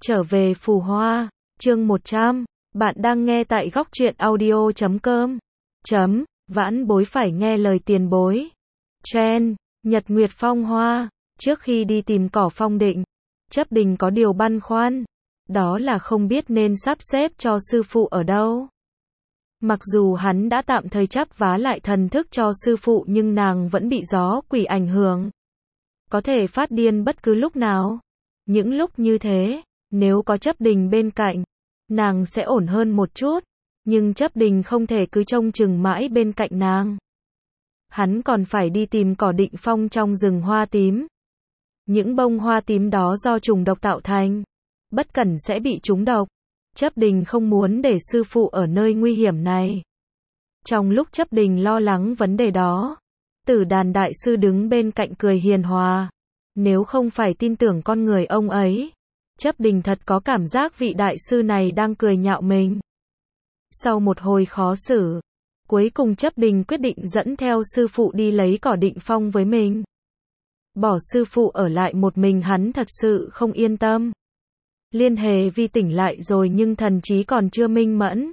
Trở về phù hoa, chương 100, bạn đang nghe tại góc truyện audio.com. Vãn bối phải nghe lời tiền bối. Trend, Nhật Nguyệt Phong Hoa, trước khi đi tìm Cỏ Phong Định, Chấp Đình có điều băn khoăn, đó là không biết nên sắp xếp cho sư phụ ở đâu. Mặc dù hắn đã tạm thời chắp vá lại thần thức cho sư phụ nhưng nàng vẫn bị gió quỷ ảnh hưởng. Có thể phát điên bất cứ lúc nào. Những lúc như thế, nếu có Chấp Đình bên cạnh, nàng sẽ ổn hơn một chút, nhưng Chấp Đình không thể cứ trông chừng mãi bên cạnh nàng. Hắn còn phải đi tìm Cỏ Định Phong trong rừng hoa tím. Những bông hoa tím đó do trùng độc tạo thành, bất cẩn sẽ bị trúng độc. Chấp Đình không muốn để sư phụ ở nơi nguy hiểm này. Trong lúc Chấp Đình lo lắng vấn đề đó, Tử Đàn đại sư đứng bên cạnh cười hiền hòa. Nếu không phải tin tưởng con người ông ấy, Chấp Đình thật có cảm giác vị đại sư này đang cười nhạo mình. Sau một hồi khó xử, cuối cùng Chấp Đình quyết định dẫn theo sư phụ đi lấy Cỏ Định Phong với mình. Bỏ sư phụ ở lại một mình hắn thật sự không yên tâm. Liên Hề Vi tỉnh lại rồi nhưng thần trí còn chưa minh mẫn.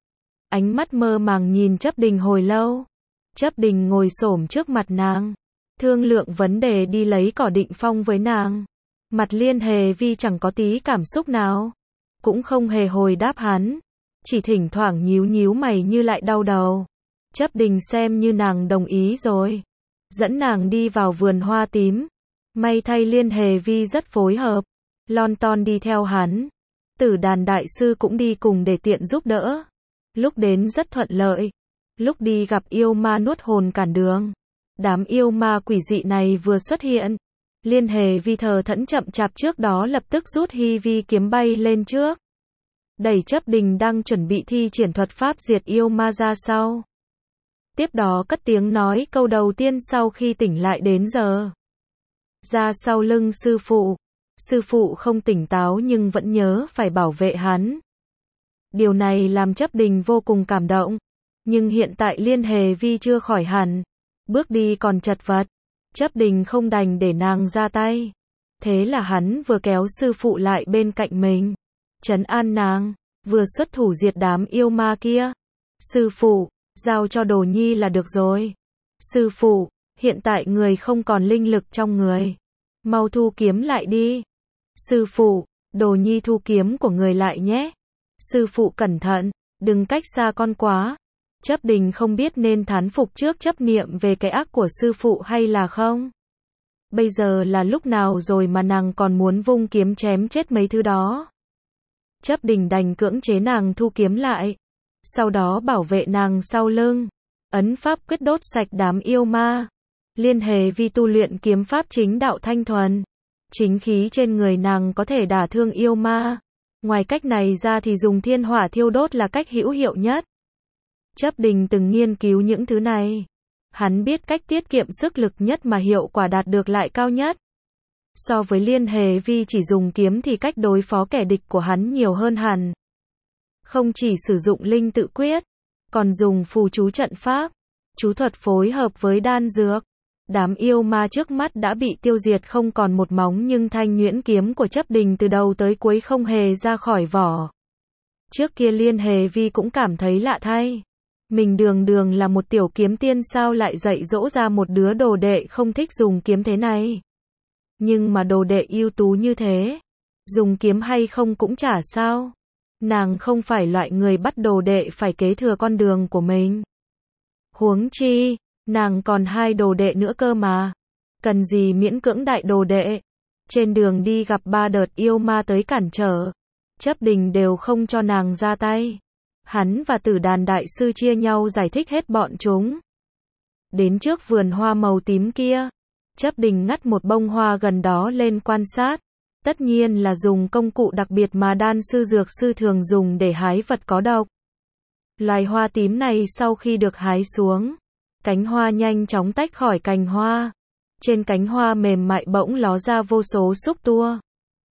Ánh mắt mơ màng nhìn Chấp Đình hồi lâu. Chấp Đình ngồi xổm trước mặt nàng, thương lượng vấn đề đi lấy Cỏ Định Phong với nàng. Mặt Liên Hề Vi chẳng có tí cảm xúc nào, cũng không hề hồi đáp hắn, chỉ thỉnh thoảng nhíu nhíu mày như lại đau đầu. Chấp Đình xem như nàng đồng ý rồi, dẫn nàng đi vào vườn hoa tím. May thay Liên Hề Vi rất phối hợp, lon ton đi theo hắn. Tử Đàn đại sư cũng đi cùng để tiện giúp đỡ. Lúc đến rất thuận lợi, lúc đi gặp yêu ma nuốt hồn cản đường. Đám yêu ma quỷ dị này vừa xuất hiện, Liên Hề Vi thờ thẫn chậm chạp trước đó lập tức rút Hy Vi kiếm bay lên trước, đẩy Chấp Đình đang chuẩn bị thi triển thuật pháp diệt yêu ma ra sau. Tiếp đó cất tiếng nói câu đầu tiên sau khi tỉnh lại đến giờ. Ra sau lưng sư phụ. Sư phụ không tỉnh táo nhưng vẫn nhớ phải bảo vệ hắn. Điều này làm Chấp Đình vô cùng cảm động. Nhưng hiện tại Liên Hề Vi chưa khỏi hẳn, bước đi còn chật vật. Chấp Đình không đành để nàng ra tay. Thế là hắn vừa kéo sư phụ lại bên cạnh mình, trấn an nàng, vừa xuất thủ diệt đám yêu ma kia. Sư phụ, giao cho Đồ Nhi là được rồi. Sư phụ, hiện tại người không còn linh lực trong người, mau thu kiếm lại đi. Sư phụ, Đồ Nhi thu kiếm của người lại nhé. Sư phụ cẩn thận, đừng cách xa con quá. Chấp Đình không biết nên thán phục trước chấp niệm về cái ác của sư phụ hay là không. Bây giờ là lúc nào rồi mà nàng còn muốn vung kiếm chém chết mấy thứ đó. Chấp Đình đành cưỡng chế nàng thu kiếm lại, sau đó bảo vệ nàng sau lưng, ấn pháp quyết đốt sạch đám yêu ma. Liên Hề Vi tu luyện kiếm pháp chính đạo thanh thuần, chính khí trên người nàng có thể đả thương yêu ma. Ngoài cách này ra thì dùng thiên hỏa thiêu đốt là cách hữu hiệu nhất. Chấp Đình từng nghiên cứu những thứ này. Hắn biết cách tiết kiệm sức lực nhất mà hiệu quả đạt được lại cao nhất. So với Liên Hề Vi chỉ dùng kiếm thì cách đối phó kẻ địch của hắn nhiều hơn hẳn. Không chỉ sử dụng linh tự quyết, còn dùng phù chú trận pháp, chú thuật phối hợp với đan dược. Đám yêu ma trước mắt đã bị tiêu diệt không còn một móng nhưng thanh nhuyễn kiếm của Chấp Đình từ đầu tới cuối không hề ra khỏi vỏ. Trước kia Liên Hề Vi cũng cảm thấy lạ thay. Mình đường đường là một tiểu kiếm tiên sao lại dạy dỗ ra một đứa đồ đệ không thích dùng kiếm thế này. Nhưng mà đồ đệ ưu tú như thế, dùng kiếm hay không cũng chả sao. Nàng không phải loại người bắt đồ đệ phải kế thừa con đường của mình. Huống chi, nàng còn 2 đồ đệ nữa cơ mà. Cần gì miễn cưỡng đại đồ đệ. Trên đường đi gặp 3 đợt yêu ma tới cản trở, Chấp Đình đều không cho nàng ra tay. Hắn và Tử Đàn đại sư chia nhau giải thích hết bọn chúng. Đến trước vườn hoa màu tím kia, Chấp Đình ngắt một bông hoa gần đó lên quan sát. Tất nhiên là dùng công cụ đặc biệt mà đan sư dược sư thường dùng để hái vật có độc. Loài hoa tím này sau khi được hái xuống, cánh hoa nhanh chóng tách khỏi cành hoa. Trên cánh hoa mềm mại bỗng ló ra vô số xúc tua,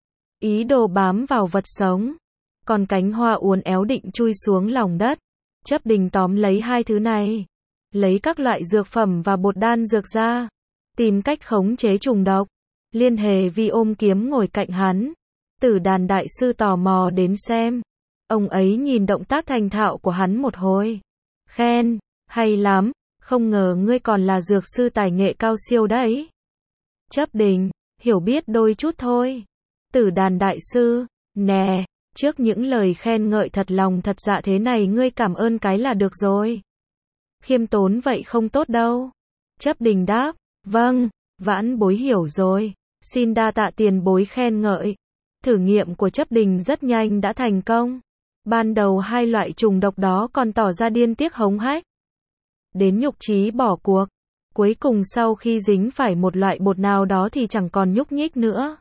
ý đồ bám vào vật sống. Còn cánh hoa uốn éo định chui xuống lòng đất. Chấp Đình tóm lấy 2 thứ này, lấy các loại dược phẩm và bột đan dược ra, tìm cách khống chế trùng độc. Liên Hề Vi ôm kiếm ngồi cạnh hắn, Tử Đàn đại sư tò mò đến xem. Ông ấy nhìn động tác thành thạo của hắn một hồi. Khen, hay lắm, không ngờ ngươi còn là dược sư tài nghệ cao siêu đấy. Chấp Đình, hiểu biết đôi chút thôi. Tử Đàn đại sư, nè, trước những lời khen ngợi thật lòng thật dạ thế này ngươi cảm ơn cái là được rồi. Khiêm tốn vậy không tốt đâu. Chấp Đình đáp, vâng, vãn bối hiểu rồi, xin đa tạ tiền bối khen ngợi. Thử nghiệm của Chấp Đình rất nhanh đã thành công. Ban đầu hai loại trùng độc đó còn tỏ ra điên tiếc hống hách. Đến nhục chí bỏ cuộc. Cuối cùng sau khi dính phải một loại bột nào đó thì chẳng còn nhúc nhích nữa.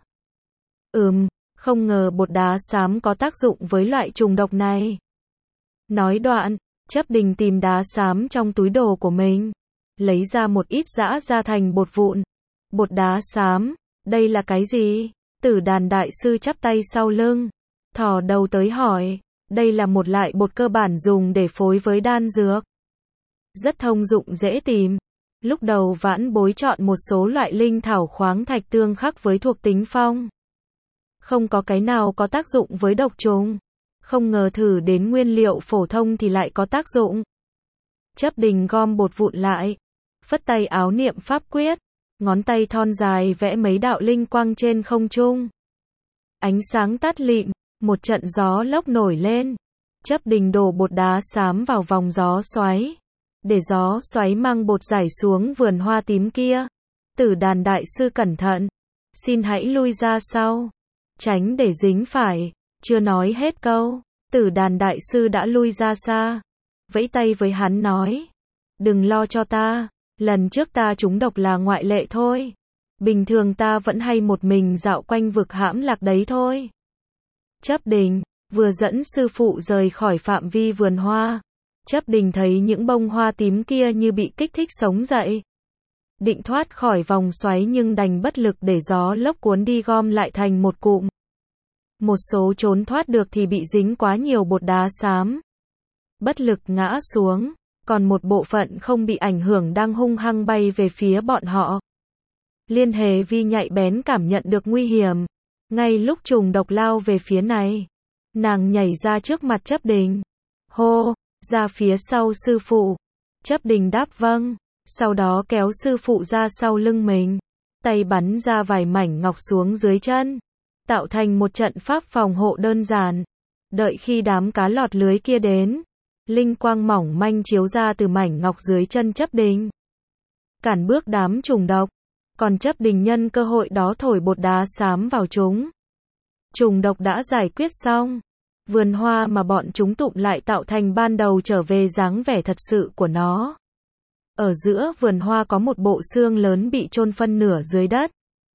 Không ngờ bột đá xám có tác dụng với loại trùng độc này. Nói đoạn, Chấp Đình tìm đá xám trong túi đồ của mình. Lấy ra một ít giã ra thành bột vụn. Bột đá xám, đây là cái gì? Tử Đàn đại sư chắp tay sau lưng. Thò đầu tới hỏi. Đây là một loại bột cơ bản dùng để phối với đan dược. Rất thông dụng dễ tìm. Lúc đầu vãn bối chọn một số loại linh thảo khoáng thạch tương khắc với thuộc tính phong. Không có cái nào có tác dụng với độc trùng. Không ngờ thử đến nguyên liệu phổ thông thì lại có tác dụng. Chấp Đình gom bột vụn lại. Phất tay áo niệm pháp quyết. Ngón tay thon dài vẽ mấy đạo linh quang trên không trung. Ánh sáng tắt lịm. Một trận gió lốc nổi lên. Chấp Đình đổ bột đá xám vào vòng gió xoáy. Để gió xoáy mang bột rải xuống vườn hoa tím kia. Tử Đàn đại sư cẩn thận. Xin hãy lui ra sau. Tránh để dính phải. Chưa nói hết câu. Tử Đàn đại sư đã lui ra xa. Vẫy tay với hắn nói. Đừng lo cho ta. Lần trước ta trúng độc là ngoại lệ thôi. Bình thường ta vẫn hay một mình dạo quanh vực hãm lạc đấy thôi. Chấp Đình vừa dẫn sư phụ rời khỏi phạm vi vườn hoa. Chấp Đình thấy những bông hoa tím kia như bị kích thích sống dậy. Định thoát khỏi vòng xoáy nhưng đành bất lực để gió lốc cuốn đi gom lại thành một cụm. Một số trốn thoát được thì bị dính quá nhiều bột đá xám. Bất lực ngã xuống, còn một bộ phận không bị ảnh hưởng đang hung hăng bay về phía bọn họ. Liên Hề Vi nhạy bén cảm nhận được nguy hiểm. Ngay lúc trùng độc lao về phía này, nàng nhảy ra trước mặt Chấp Đình. Hô, ra phía sau sư phụ. Chấp Đình đáp vâng, sau đó kéo sư phụ ra sau lưng mình. Tay bắn ra vài mảnh ngọc xuống dưới chân, tạo thành một trận pháp phòng hộ đơn giản. Đợi khi đám cá lọt lưới kia đến, linh quang mỏng manh chiếu ra từ mảnh ngọc dưới chân Chấp Đình. Cản bước đám trùng độc. Còn Chấp Đình nhân cơ hội đó thổi bột đá xám vào chúng. Trùng độc đã giải quyết xong. Vườn hoa mà bọn chúng tụm lại tạo thành ban đầu trở về dáng vẻ thật sự của nó. Ở giữa vườn hoa có một bộ xương lớn bị chôn phân nửa dưới đất.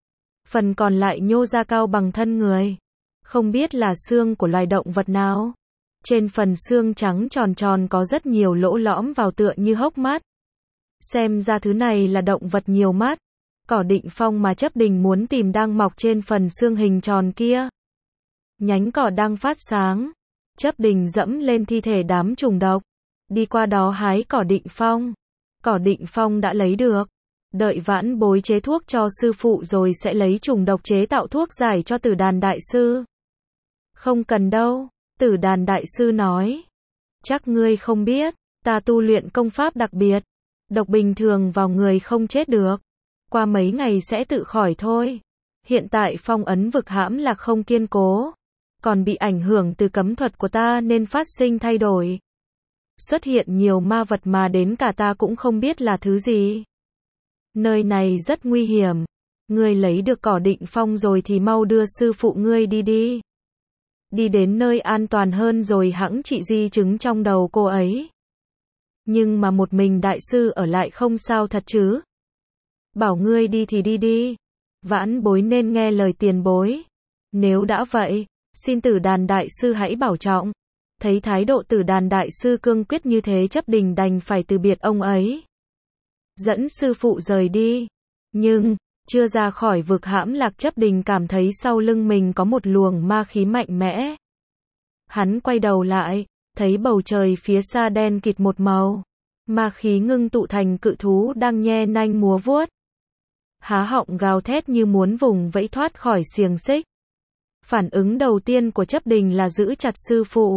Phần còn lại nhô ra cao bằng thân người. Không biết là xương của loài động vật nào. Trên phần xương trắng tròn tròn có rất nhiều lỗ lõm vào tựa như hốc mắt. Xem ra thứ này là động vật nhiều mắt. Cỏ định phong mà Chấp Đình muốn tìm đang mọc trên phần xương hình tròn kia. Nhánh cỏ đang phát sáng. Chấp Đình dẫm lên thi thể đám trùng độc. Đi qua đó hái cỏ định phong. Cỏ định phong đã lấy được. Đợi vãn bối chế thuốc cho sư phụ rồi sẽ lấy trùng độc chế tạo thuốc giải cho Tử Đàn đại sư. Không cần đâu, Tử Đàn đại sư nói. Chắc ngươi không biết, ta tu luyện công pháp đặc biệt. Độc bình thường vào người không chết được. Qua mấy ngày sẽ tự khỏi thôi. Hiện tại phong ấn vực hãm lạc không kiên cố. Còn bị ảnh hưởng từ cấm thuật của ta nên phát sinh thay đổi. Xuất hiện nhiều ma vật mà đến cả ta cũng không biết là thứ gì. Nơi này rất nguy hiểm. Ngươi lấy được cỏ định phong rồi thì mau đưa sư phụ ngươi đi đi. Đi đến nơi an toàn hơn rồi hẵng trị di chứng trong đầu cô ấy. Nhưng mà một mình đại sư ở lại không sao thật chứ. Bảo ngươi đi thì đi đi. Vãn bối nên nghe lời tiền bối. Nếu đã vậy, xin Tử Đàn đại sư hãy bảo trọng. Thấy thái độ Tử Đàn đại sư cương quyết như thế, Chấp Đình đành phải từ biệt ông ấy. Dẫn sư phụ rời đi. Nhưng, chưa ra khỏi vực hãm lạc, Chấp Đình cảm thấy sau lưng mình có một luồng ma khí mạnh mẽ. Hắn quay đầu lại, thấy bầu trời phía xa đen kịt một màu. Ma khí ngưng tụ thành cự thú đang nhe nanh múa vuốt. Há họng gào thét như muốn vùng vẫy thoát khỏi xiềng xích. Phản ứng đầu tiên của Chấp Đình là giữ chặt sư phụ,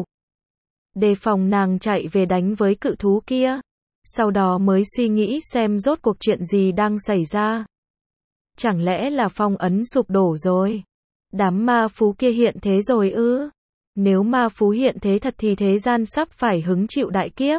đề phòng nàng chạy về đánh với cự thú kia. Sau đó mới suy nghĩ xem rốt cuộc chuyện gì đang xảy ra. Chẳng lẽ là phong ấn sụp đổ rồi? Đám ma phú kia hiện thế rồi ư? Nếu ma phú hiện thế thật thì thế gian sắp phải hứng chịu đại kiếp.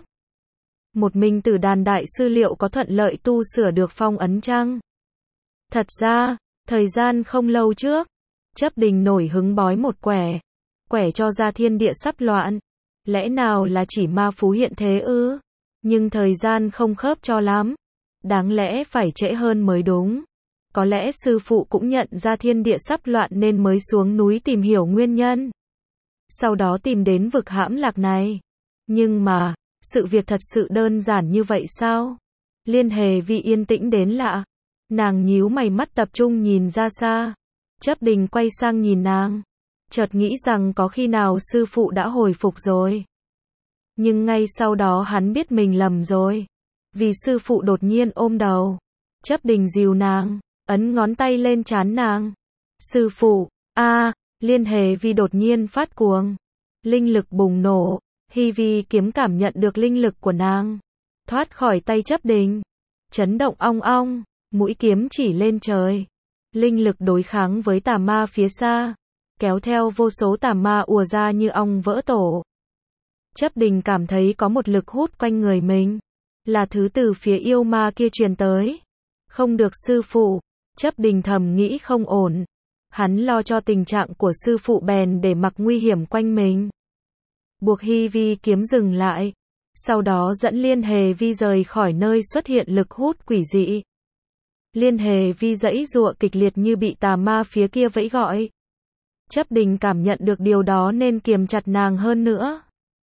Một mình Tử Đàn đại sư liệu có thuận lợi tu sửa được phong ấn chăng? Thật ra, thời gian không lâu trước, Chấp Đình nổi hứng bói một quẻ. Quẻ cho ra thiên địa sắp loạn. Lẽ nào là chỉ ma phú hiện thế ư? Nhưng thời gian không khớp cho lắm. Đáng lẽ phải trễ hơn mới đúng. Có lẽ sư phụ cũng nhận ra thiên địa sắp loạn nên mới xuống núi tìm hiểu nguyên nhân. Sau đó tìm đến vực hãm lạc này. Nhưng mà, sự việc thật sự đơn giản như vậy sao? Liên Hề Vi yên tĩnh đến lạ. Nàng nhíu mày, mắt tập trung nhìn ra xa. Chấp Đình quay sang nhìn nàng. Chợt nghĩ rằng có khi nào sư phụ đã hồi phục rồi. Nhưng ngay sau đó hắn biết mình lầm rồi. Vì sư phụ đột nhiên ôm đầu. Chấp Đình dìu nàng, ấn ngón tay lên trán nàng. Sư phụ, Liên Hề Vi đột nhiên phát cuồng. Linh lực bùng nổ. Hy Vi kiếm cảm nhận được linh lực của nàng. Thoát khỏi tay Chấp Đình. Chấn động ong ong, mũi kiếm chỉ lên trời. Linh lực đối kháng với tà ma phía xa. Kéo theo vô số tà ma ùa ra như ong vỡ tổ. Chấp Đình cảm thấy có một lực hút quanh người mình. Là thứ từ phía yêu ma kia truyền tới. Không được sư phụ. Chấp Đình thầm nghĩ không ổn. Hắn lo cho tình trạng của sư phụ bèn để mặc nguy hiểm quanh mình. Buộc Hy Vi kiếm dừng lại. Sau đó dẫn Liên Hề Vi rời khỏi nơi xuất hiện lực hút quỷ dị. Liên Hề Vi giãy giụa kịch liệt như bị tà ma phía kia vẫy gọi. Chấp Đình cảm nhận được điều đó nên kiềm chặt nàng hơn nữa.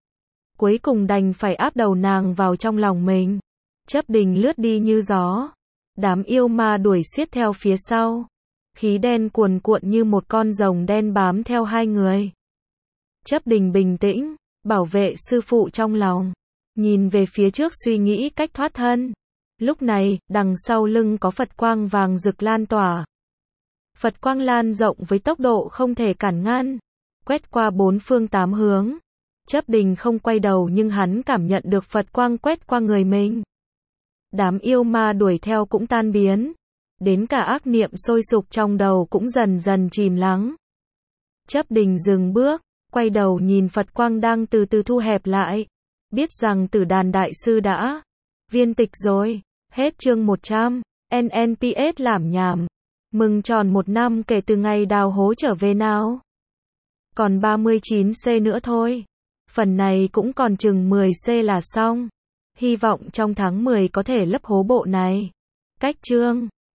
Cuối cùng đành phải áp đầu nàng vào trong lòng mình. Chấp Đình lướt đi như gió. Đám yêu ma đuổi xiết theo phía sau. Khí đen cuồn cuộn như một con rồng đen bám theo hai người. Chấp Đình bình tĩnh, bảo vệ sư phụ trong lòng. Nhìn về phía trước suy nghĩ cách thoát thân. Lúc này, đằng sau lưng có Phật quang vàng rực lan tỏa. Phật quang lan rộng với tốc độ không thể cản ngăn. Quét qua bốn phương tám hướng. Chấp Đình không quay đầu nhưng hắn cảm nhận được Phật quang quét qua người mình. Đám yêu ma đuổi theo cũng tan biến. Đến cả ác niệm sôi sục trong đầu cũng dần dần chìm lắng. Chấp Đình dừng bước, quay đầu nhìn Phật quang đang từ từ thu hẹp lại. Biết rằng Tử Đàn đại sư đã viên tịch rồi. Hết chương 100. NNPS làm nhảm. Mừng tròn 1 năm kể từ ngày đào hố trở về nào. Còn 39C nữa thôi. Phần này cũng còn chừng 10C là xong. Hy vọng trong tháng 10 có thể lấp hố bộ này. Cách chương